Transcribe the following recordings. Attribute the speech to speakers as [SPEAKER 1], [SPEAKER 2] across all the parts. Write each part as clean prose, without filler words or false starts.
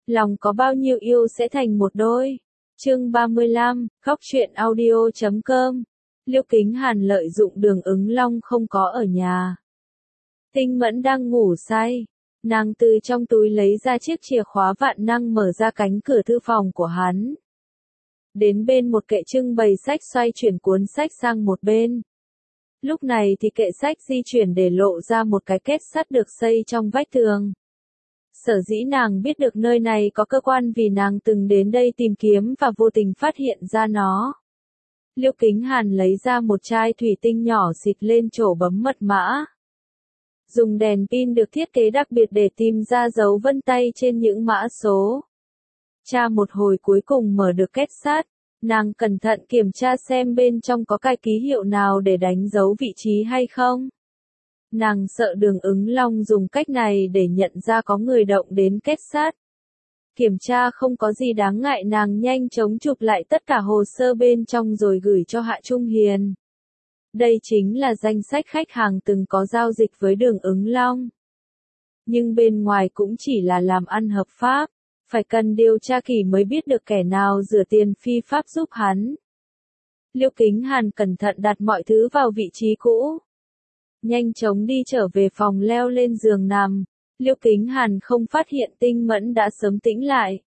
[SPEAKER 1] Lòng có bao nhiêu yêu sẽ thành một đôi. Chương 35, Góc truyện audio.com. Liêu Kính Hàn lợi dụng Đường Ứng Long không có ở nhà. Tinh Mẫn đang ngủ say. Nàng từ trong túi lấy ra chiếc chìa khóa vạn năng mở ra cánh cửa thư phòng của hắn. Đến bên một kệ trưng bày sách xoay chuyển cuốn sách sang một bên. Lúc này thì kệ sách di chuyển để lộ ra một cái kết sắt được xây trong vách tường. Sở dĩ nàng biết được nơi này có cơ quan vì nàng từng đến đây tìm kiếm và vô tình phát hiện ra nó. Liêu Kính Hàn lấy ra một chai thủy tinh nhỏ xịt lên chỗ bấm mật mã. Dùng đèn pin được thiết kế đặc biệt để tìm ra dấu vân tay trên những mã số. Tra một hồi cuối cùng mở được kết sắt, nàng cẩn thận kiểm tra xem bên trong có cái ký hiệu nào để đánh dấu vị trí hay không. Nàng sợ Đường Ứng Long dùng cách này để nhận ra có người động đến kết sắt. Kiểm tra không có gì đáng ngại, nàng nhanh chóng chụp lại tất cả hồ sơ bên trong rồi gửi cho Hạ Trung Hiền. Đây chính là danh sách khách hàng từng có giao dịch với Đường Ứng Long. Nhưng bên ngoài cũng chỉ là làm ăn hợp pháp, phải cần điều tra kỹ mới biết được kẻ nào rửa tiền phi pháp giúp hắn. Liêu Kính Hàn cẩn thận đặt mọi thứ vào vị trí cũ. Nhanh chóng đi trở về phòng leo lên giường nằm. Liêu Kính Hàn không phát hiện Tinh Mẫn đã sớm tĩnh lại.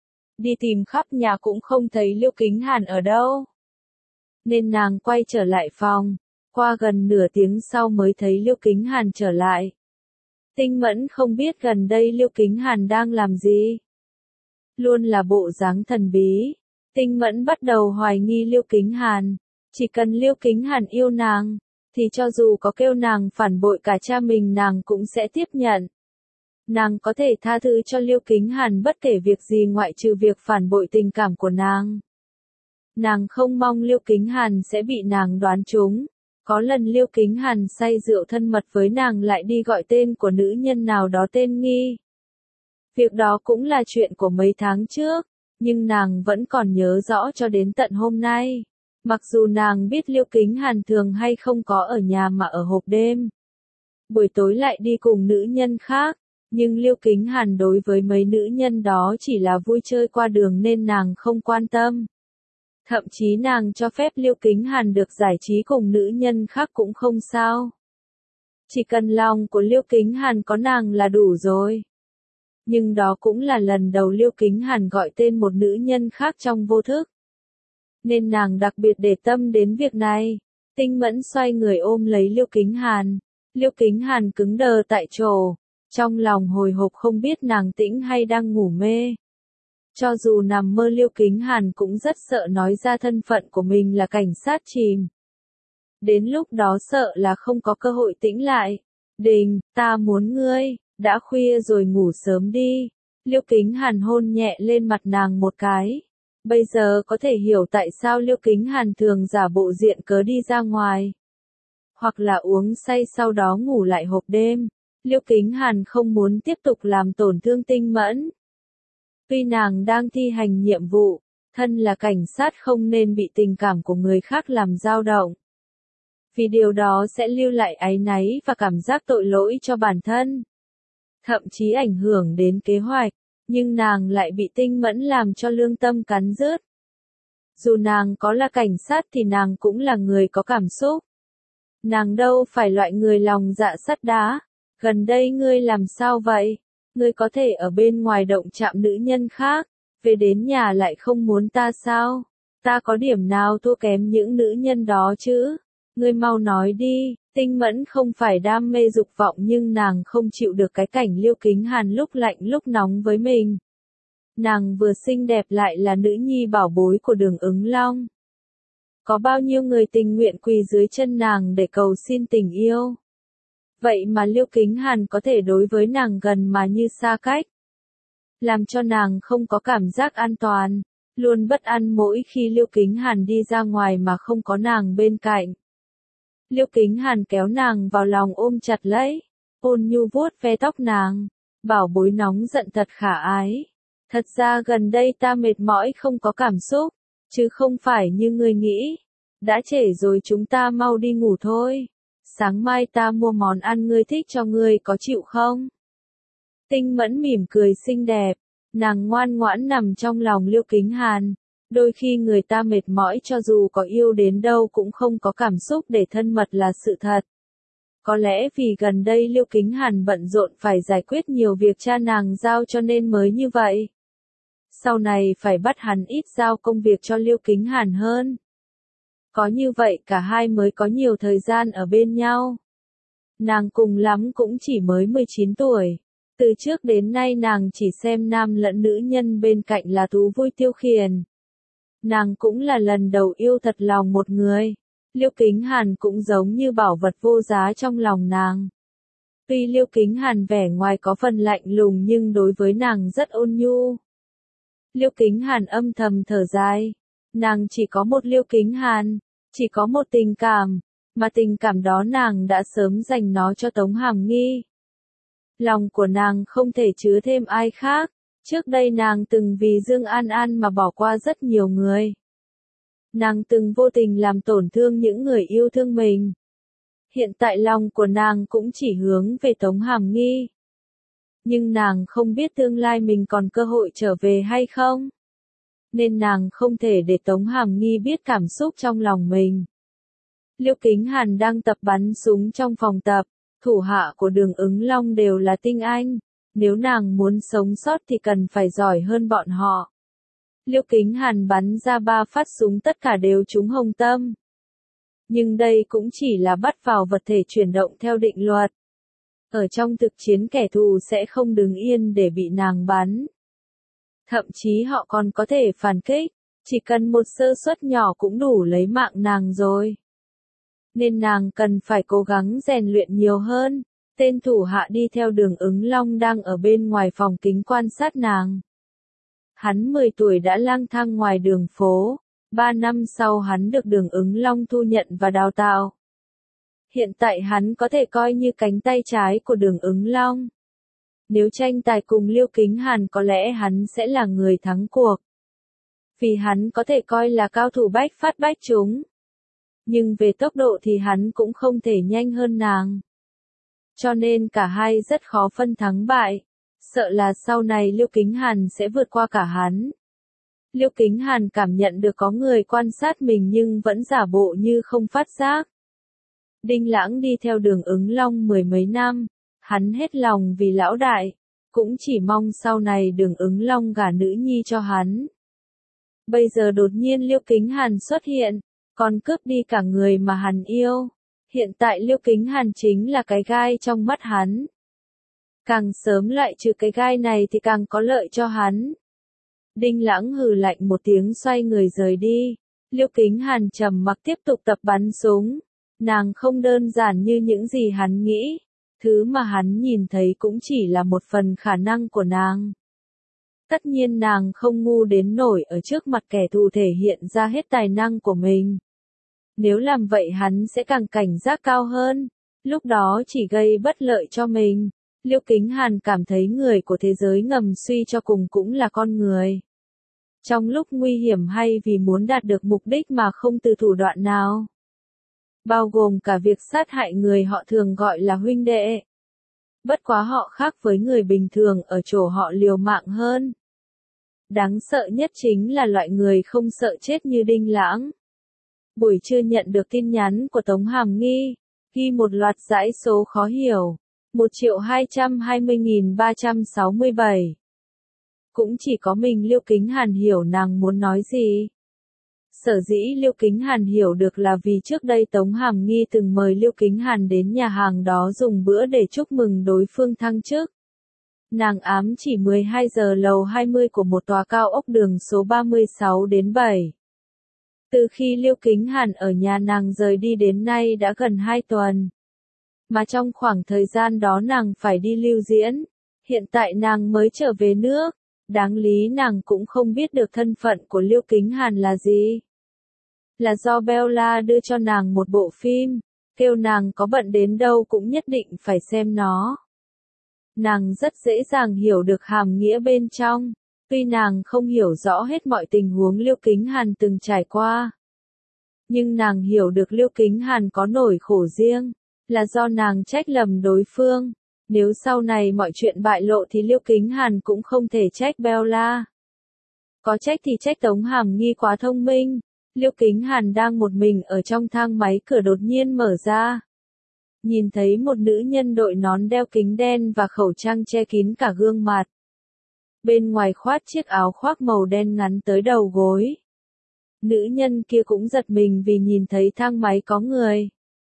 [SPEAKER 1] Đi tìm khắp nhà cũng không thấy Liêu Kính Hàn ở đâu. Nên nàng quay trở lại phòng. Qua gần nửa tiếng sau mới thấy Liêu Kính Hàn trở lại. Tinh Mẫn không biết gần đây Liêu Kính Hàn đang làm gì. Luôn là bộ dáng thần bí. Tinh Mẫn bắt đầu hoài nghi Liêu Kính Hàn. Chỉ cần Liêu Kính Hàn yêu nàng, thì cho dù có kêu nàng phản bội cả cha mình nàng cũng sẽ tiếp nhận. Nàng có thể tha thứ cho Liêu Kính Hàn bất kể việc gì ngoại trừ việc phản bội tình cảm của nàng. Nàng không mong Liêu Kính Hàn sẽ bị nàng đoán trúng. Có lần Liêu Kính Hàn say rượu thân mật với nàng lại đi gọi tên của nữ nhân nào đó tên Nghi. Việc đó cũng là chuyện của mấy tháng trước, nhưng nàng vẫn còn nhớ rõ cho đến tận hôm nay. Mặc dù nàng biết Liêu Kính Hàn thường hay không có ở nhà mà ở hộp đêm. Buổi tối lại đi cùng nữ nhân khác, nhưng Liêu Kính Hàn đối với mấy nữ nhân đó chỉ là vui chơi qua đường nên nàng không quan tâm. Thậm chí nàng cho phép Liêu Kính Hàn được giải trí cùng nữ nhân khác cũng không sao. Chỉ cần lòng của Liêu Kính Hàn có nàng là đủ rồi. Nhưng đó cũng là lần đầu Liêu Kính Hàn gọi tên một nữ nhân khác trong vô thức. Nên nàng đặc biệt để tâm đến việc này. Tinh Mẫn xoay người ôm lấy Liêu Kính Hàn. Liêu Kính Hàn cứng đờ tại chỗ. Trong lòng hồi hộp không biết nàng tĩnh hay đang ngủ mê. Cho dù nằm mơ Liêu Kính Hàn cũng rất sợ nói ra thân phận của mình là cảnh sát chìm. Đến lúc đó sợ là không có cơ hội tĩnh lại. Đình, ta muốn ngươi, đã khuya rồi ngủ sớm đi. Liêu Kính Hàn hôn nhẹ lên mặt nàng một cái. Bây giờ có thể hiểu tại sao Liêu Kính Hàn thường giả bộ diện cớ đi ra ngoài. Hoặc là uống say sau đó ngủ lại hộp đêm. Liêu Kính Hàn không muốn tiếp tục làm tổn thương Tinh Mẫn. Tuy nàng đang thi hành nhiệm vụ, thân là cảnh sát không nên bị tình cảm của người khác làm dao động. Vì điều đó sẽ lưu lại áy náy và cảm giác tội lỗi cho bản thân. Thậm chí ảnh hưởng đến kế hoạch, nhưng nàng lại bị Tinh Mẫn làm cho lương tâm cắn rứt. Dù nàng có là cảnh sát thì nàng cũng là người có cảm xúc. Nàng đâu phải loại người lòng dạ sắt đá. Gần đây ngươi làm sao vậy? Ngươi có thể ở bên ngoài động chạm nữ nhân khác, về đến nhà lại không muốn ta sao? Ta có điểm nào thua kém những nữ nhân đó chứ? Ngươi mau nói đi. Tinh Mẫn không phải đam mê dục vọng nhưng nàng không chịu được cái cảnh Liêu Kính Hàn lúc lạnh lúc nóng với mình. Nàng vừa xinh đẹp lại là nữ nhi bảo bối của Đường Ứng Long. Có bao nhiêu người tình nguyện quỳ dưới chân nàng để cầu xin tình yêu. Vậy mà Liêu Kính Hàn có thể đối với nàng gần mà như xa cách. Làm cho nàng không có cảm giác an toàn, luôn bất an mỗi khi Liêu Kính Hàn đi ra ngoài mà không có nàng bên cạnh. Liêu Kính Hàn kéo nàng vào lòng ôm chặt lấy, ôn nhu vuốt ve tóc nàng, bảo bối nóng giận thật khả ái. Thật ra gần đây ta mệt mỏi không có cảm xúc, chứ không phải như ngươi nghĩ. Đã trễ rồi chúng ta mau đi ngủ thôi. Sáng mai ta mua món ăn ngươi thích cho ngươi có chịu không? Tinh Mẫn mỉm cười xinh đẹp, Nàng ngoan ngoãn nằm trong lòng Liêu Kính Hàn. Đôi khi người ta mệt mỏi cho dù có yêu đến đâu cũng không có cảm xúc để thân mật là sự thật. Có lẽ vì gần đây Liêu Kính Hàn bận rộn phải giải quyết nhiều việc cha nàng giao cho nên mới như vậy. Sau này phải bắt hắn ít giao công việc cho Liêu Kính Hàn hơn. Có như vậy cả hai mới có nhiều thời gian ở bên nhau. Nàng cùng lắm cũng chỉ mới 19 tuổi. Từ trước đến nay nàng chỉ xem nam lẫn nữ nhân bên cạnh là thú vui tiêu khiển. Nàng cũng là lần đầu yêu thật lòng một người. Liêu Kính Hàn cũng giống như bảo vật vô giá trong lòng nàng. Tuy Liêu Kính Hàn vẻ ngoài có phần lạnh lùng nhưng đối với nàng rất ôn nhu. Liêu Kính Hàn âm thầm thở dài. Nàng chỉ có một Liêu Kính Hàn, chỉ có một tình cảm, mà tình cảm đó nàng đã sớm dành nó cho Tống Hàm Nghi. Lòng của nàng không thể chứa thêm ai khác. Trước đây nàng từng vì Dương An An mà bỏ qua rất nhiều người. Nàng từng vô tình làm tổn thương những người yêu thương mình. Hiện tại lòng của nàng cũng chỉ hướng về Tống Hàm Nghi. Nhưng nàng không biết tương lai mình còn cơ hội trở về hay không. Nên nàng không thể để Tống Hàm Nghi biết cảm xúc trong lòng mình. Liêu Kính Hàn đang tập bắn súng trong phòng tập. Thủ hạ của Đường Ứng Long đều là tinh anh. Nếu nàng muốn sống sót thì cần phải giỏi hơn bọn họ. Liêu Kính Hàn bắn ra 3 phát súng tất cả đều trúng hông tâm. Nhưng đây cũng chỉ là bắt vào vật thể chuyển động theo định luật. Ở trong thực chiến kẻ thù sẽ không đứng yên để bị nàng bắn. Thậm chí họ còn có thể phản kích, chỉ cần một sơ suất nhỏ cũng đủ lấy mạng nàng rồi. Nên nàng cần phải cố gắng rèn luyện nhiều hơn. Tên thủ hạ đi theo Đường Ứng Long đang ở bên ngoài phòng kính quan sát nàng. Hắn 10 tuổi đã lang thang ngoài đường phố, 3 năm sau hắn được Đường Ứng Long thu nhận và đào tạo. Hiện tại hắn có thể coi như cánh tay trái của Đường Ứng Long. Nếu tranh tài cùng Liêu Kính Hàn có lẽ hắn sẽ là người thắng cuộc. Vì hắn có thể coi là cao thủ bách phát bách trúng. Nhưng về tốc độ thì hắn cũng không thể nhanh hơn nàng. Cho nên cả hai rất khó phân thắng bại. Sợ là sau này Liêu Kính Hàn sẽ vượt qua cả hắn. Liêu Kính Hàn cảm nhận được có người quan sát mình nhưng vẫn giả bộ như không phát giác. Đinh Lãng đi theo Đường Ứng Long 10 mấy năm. Hắn hết lòng vì lão đại. Cũng chỉ mong sau này Đường Ứng Long gả nữ nhi cho hắn. Bây giờ đột nhiên Liêu Kính Hàn xuất hiện. Còn cướp đi cả người mà hắn yêu. Hiện tại Liêu Kính Hàn chính là cái gai trong mắt hắn. Càng sớm loại trừ cái gai này thì càng có lợi cho hắn. Đinh Lãng hừ lạnh một tiếng xoay người rời đi. Liêu Kính Hàn trầm mặc tiếp tục tập bắn súng. Nàng không đơn giản như những gì hắn nghĩ. Thứ mà hắn nhìn thấy cũng chỉ là một phần khả năng của nàng. Tất nhiên nàng không ngu đến nổi ở trước mặt kẻ thù thể hiện ra hết tài năng của mình. Nếu làm vậy hắn sẽ càng cảnh giác cao hơn. Lúc đó chỉ gây bất lợi cho mình. Liêu Kính Hàn cảm thấy người của thế giới ngầm suy cho cùng cũng là con người. Trong lúc nguy hiểm hay vì muốn đạt được mục đích mà không từ thủ đoạn nào. Bao gồm cả việc sát hại người họ thường gọi là huynh đệ. Bất quá họ khác với người bình thường ở chỗ họ liều mạng hơn. Đáng sợ nhất chính là loại người không sợ chết như Đinh Lãng. Buổi trưa nhận được tin nhắn của Tống Hàm Nghi, ghi một loạt dãy số khó hiểu. 1.220.367. Cũng chỉ có mình Liêu Kính Hàn hiểu nàng muốn nói gì. Sở dĩ Liêu Kính Hàn hiểu được là vì trước đây Tống Hàm Nghi từng mời Liêu Kính Hàn đến nhà hàng đó dùng bữa để chúc mừng đối phương thăng chức. Nàng ám chỉ 12 giờ lầu 20 của một tòa cao ốc đường số 36 đến 7. Từ khi Liêu Kính Hàn ở nhà nàng rời đi đến nay đã gần 2 tuần. Mà trong khoảng thời gian đó nàng phải đi lưu diễn. Hiện tại nàng mới trở về nước. Đáng lý nàng cũng không biết được thân phận của Liêu Kính Hàn là gì. Là do Bella đưa cho nàng một bộ phim. Kêu nàng có bận đến đâu cũng nhất định phải xem nó. Nàng rất dễ dàng hiểu được hàm nghĩa bên trong. Tuy nàng không hiểu rõ hết mọi tình huống Liêu Kính Hàn từng trải qua. Nhưng nàng hiểu được Liêu Kính Hàn có nỗi khổ riêng. Là do nàng trách lầm đối phương. Nếu sau này mọi chuyện bại lộ thì Liêu Kính Hàn cũng không thể trách Bella. Có trách thì trách Tống Hàm Nghi quá thông minh. Liêu Kính Hàn đang một mình ở trong thang máy, cửa đột nhiên mở ra. Nhìn thấy một nữ nhân đội nón đeo kính đen và khẩu trang che kín cả gương mặt. Bên ngoài khoác chiếc áo khoác màu đen ngắn tới đầu gối. Nữ nhân kia cũng giật mình vì nhìn thấy thang máy có người.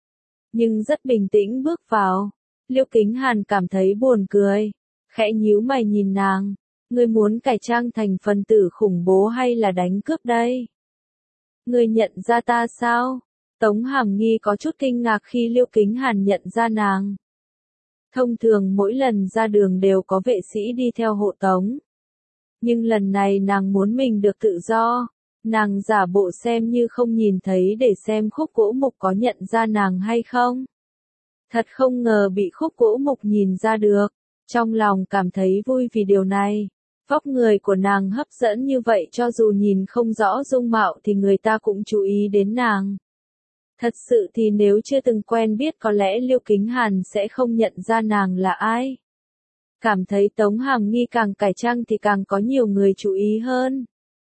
[SPEAKER 1] Nhưng rất bình tĩnh bước vào. Liêu Kính Hàn cảm thấy buồn cười. Khẽ nhíu mày nhìn nàng. Ngươi muốn cải trang thành phần tử khủng bố hay là đánh cướp đây? Ngươi nhận ra ta sao? Tống Hàm Nghi có chút kinh ngạc khi Liêu Kính Hàn nhận ra nàng. Thông thường mỗi lần ra đường đều có vệ sĩ đi theo hộ tống. Nhưng lần này nàng muốn mình được tự do. Nàng giả bộ xem như không nhìn thấy để xem Khúc Gỗ Mục có nhận ra nàng hay không. Thật không ngờ bị Khúc Gỗ Mục nhìn ra được. Trong lòng cảm thấy vui vì điều này. Vóc người của nàng hấp dẫn như vậy, cho dù nhìn không rõ dung mạo thì người ta cũng chú ý đến nàng. Thật sự thì nếu chưa từng quen biết có lẽ Liêu Kính Hàn sẽ không nhận ra nàng là ai. Cảm thấy Tống Hàm Nghi càng cải trang thì càng có nhiều người chú ý hơn.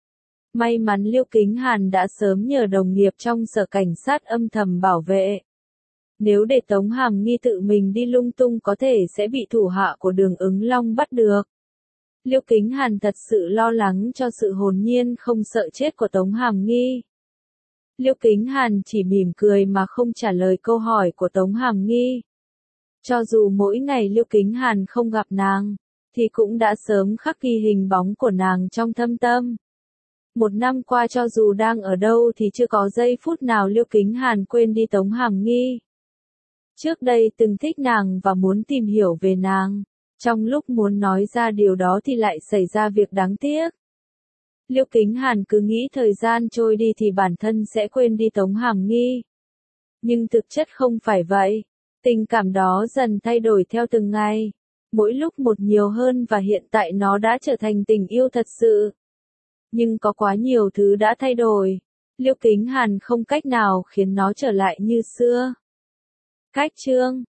[SPEAKER 1] May mắn Liêu Kính Hàn đã sớm nhờ đồng nghiệp trong sở cảnh sát âm thầm bảo vệ. Nếu để Tống Hàm Nghi tự mình đi lung tung có thể sẽ bị thủ hạ của Đường Ứng Long bắt được. Liêu Kính Hàn thật sự lo lắng cho sự hồn nhiên không sợ chết của Tống Hàm Nghi. Liêu Kính Hàn chỉ mỉm cười mà không trả lời câu hỏi của Tống Hàm Nghi. Cho dù mỗi ngày Liêu Kính Hàn không gặp nàng, thì cũng đã sớm khắc ghi hình bóng của nàng trong thâm tâm. Một năm qua cho dù đang ở đâu thì chưa có giây phút nào Liêu Kính Hàn quên đi Tống Hàm Nghi. Trước đây từng thích nàng và muốn tìm hiểu về nàng. Trong lúc muốn nói ra điều đó thì lại xảy ra việc đáng tiếc. Liêu Kính Hàn cứ nghĩ thời gian trôi đi thì bản thân sẽ quên đi Tống Hàm Nghi. Nhưng thực chất không phải vậy. Tình cảm đó dần thay đổi theo từng ngày. Mỗi lúc một nhiều hơn và hiện tại nó đã trở thành tình yêu thật sự. Nhưng có quá nhiều thứ đã thay đổi. Liêu Kính Hàn không cách nào khiến nó trở lại như xưa. Cách chương